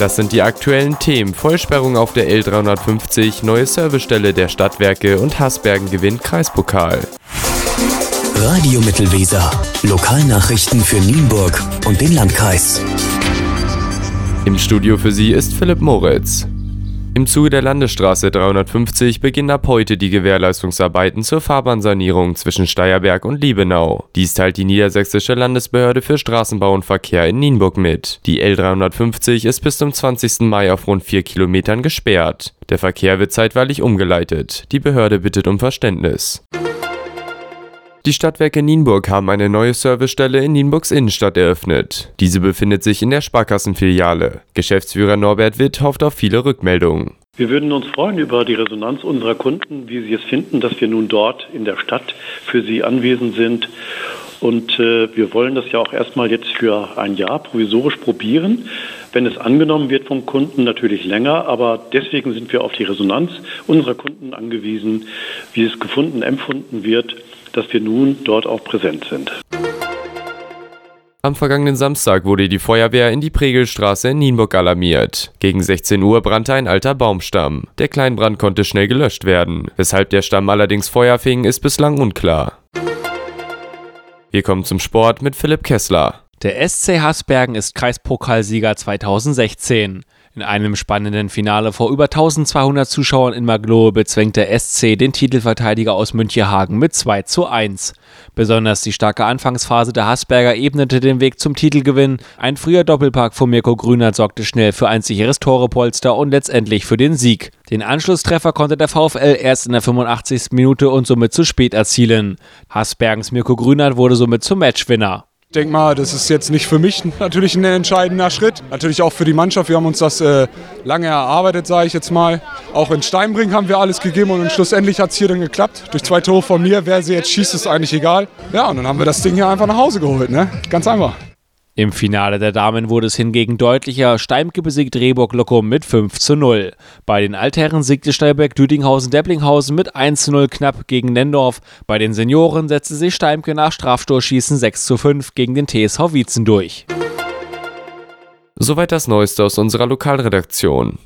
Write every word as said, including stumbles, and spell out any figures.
Das sind die aktuellen Themen. Vollsperrung auf der L dreihundertfünfzig, neue Servicestelle der Stadtwerke und Hasbergen gewinnt Kreispokal. Radio Mittelweser. Lokalnachrichten für Nienburg und den Landkreis. Im Studio für Sie ist Philipp Moritz. Im Zuge der Landesstraße dreihundertfünfzig beginnen ab heute die Gewährleistungsarbeiten zur Fahrbahnsanierung zwischen Steierberg und Liebenau. Dies teilt die Niedersächsische Landesbehörde für Straßenbau und Verkehr in Nienburg mit. Die L dreihundertfünfzig ist bis zum zwanzigsten Mai auf rund vier Kilometern gesperrt. Der Verkehr wird zeitweilig umgeleitet. Die Behörde bittet um Verständnis. Die Stadtwerke Nienburg haben eine neue Servicestelle in Nienburgs Innenstadt eröffnet. Diese befindet sich in der Sparkassenfiliale. Geschäftsführer Norbert Witt hofft auf viele Rückmeldungen. Wir würden uns freuen über die Resonanz unserer Kunden, wie sie es finden, dass wir nun dort in der Stadt für sie anwesend sind. Und äh, wir wollen das ja auch erstmal jetzt für ein Jahr provisorisch probieren. Wenn es angenommen wird vom Kunden, natürlich länger, aber deswegen sind wir auf die Resonanz unserer Kunden angewiesen, wie es gefunden, empfunden wird, dass wir nun dort auch präsent sind. Am vergangenen Samstag wurde die Feuerwehr in die Pregelstraße in Nienburg alarmiert. Gegen sechzehn Uhr brannte ein alter Baumstamm. Der Kleinbrand konnte schnell gelöscht werden. Weshalb der Stamm allerdings Feuer fing, ist bislang unklar. Wir kommen zum Sport mit Philipp Kessler. Der S C Hasbergen ist Kreispokalsieger zweitausendsechzehn. In einem spannenden Finale vor über eintausendzweihundert Zuschauern in Maglohe bezwängt der S C den Titelverteidiger aus Münchehagen mit zwei zu eins. Besonders die starke Anfangsphase der Hasberger ebnete den Weg zum Titelgewinn. Ein früher Doppelpack von Mirko Grünert sorgte schnell für ein sicheres Torepolster und letztendlich für den Sieg. Den Anschlusstreffer konnte der VfL erst in der fünfundachtzigsten Minute und somit zu spät erzielen. Hasbergens Mirko Grünert wurde somit zum Matchwinner. Ich denke mal, das ist jetzt nicht für mich natürlich ein entscheidender Schritt. Natürlich auch für die Mannschaft. Wir haben uns das äh, lange erarbeitet, sage ich jetzt mal. Auch in Steinbrink haben wir alles gegeben und schlussendlich hat es hier dann geklappt. Durch zwei Tore von mir, wer sie jetzt schießt, ist eigentlich egal. Ja, und dann haben wir das Ding hier einfach nach Hause geholt, ne? Ganz einfach. Im Finale der Damen wurde es hingegen deutlicher. Steimke besiegt Rehburg-Lockum mit fünf zu null. Bei den Altherren siegte Steierberg-Düdinghausen-Depplinghausen mit eins zu null knapp gegen Nendorf. Bei den Senioren setzte sich Steimke nach Strafstoßschießen sechs zu fünf gegen den T S V Wietzen durch. Soweit das Neueste aus unserer Lokalredaktion.